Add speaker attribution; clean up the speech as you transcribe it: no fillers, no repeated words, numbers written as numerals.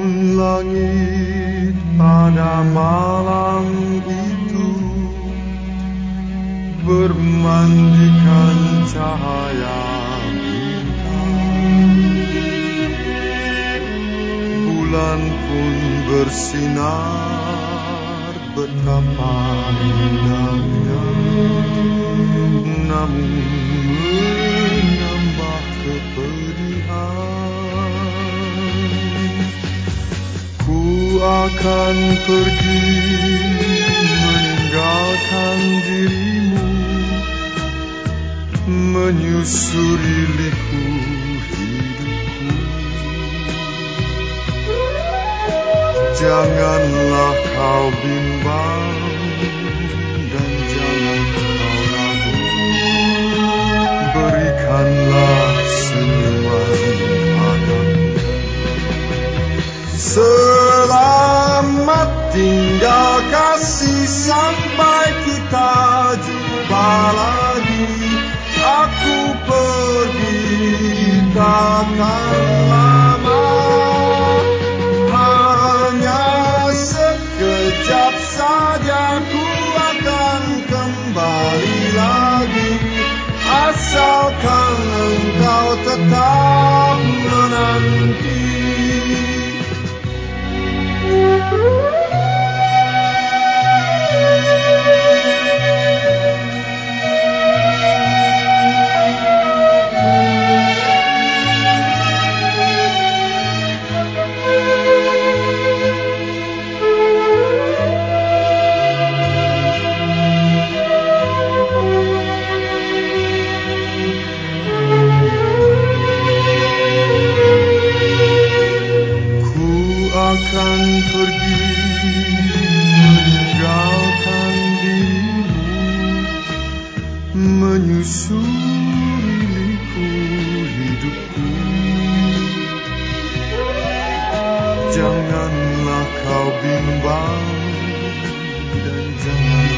Speaker 1: langit pada malam itu bermandikan cahaya bintang. Bulan pun bersinar betapa indahnya, namun menambah kepedihan. Ku akan pergi meninggalkan dirimu, menyusuri liku hidupku. Janganlah kau bimbang dan jangan kau ragu, berikanlah senyuman padaku. Selamat tinggal kasih, sampai kita jumpa lagi. Aku pergi takkan lama, hanya sekejap saja ku akan kembali lagi, asalkan engkau tetap menanti. Akan pergi meninggalkan dirimu, menyusuri liku hidupku. Janganlah kau bimbang dan jangan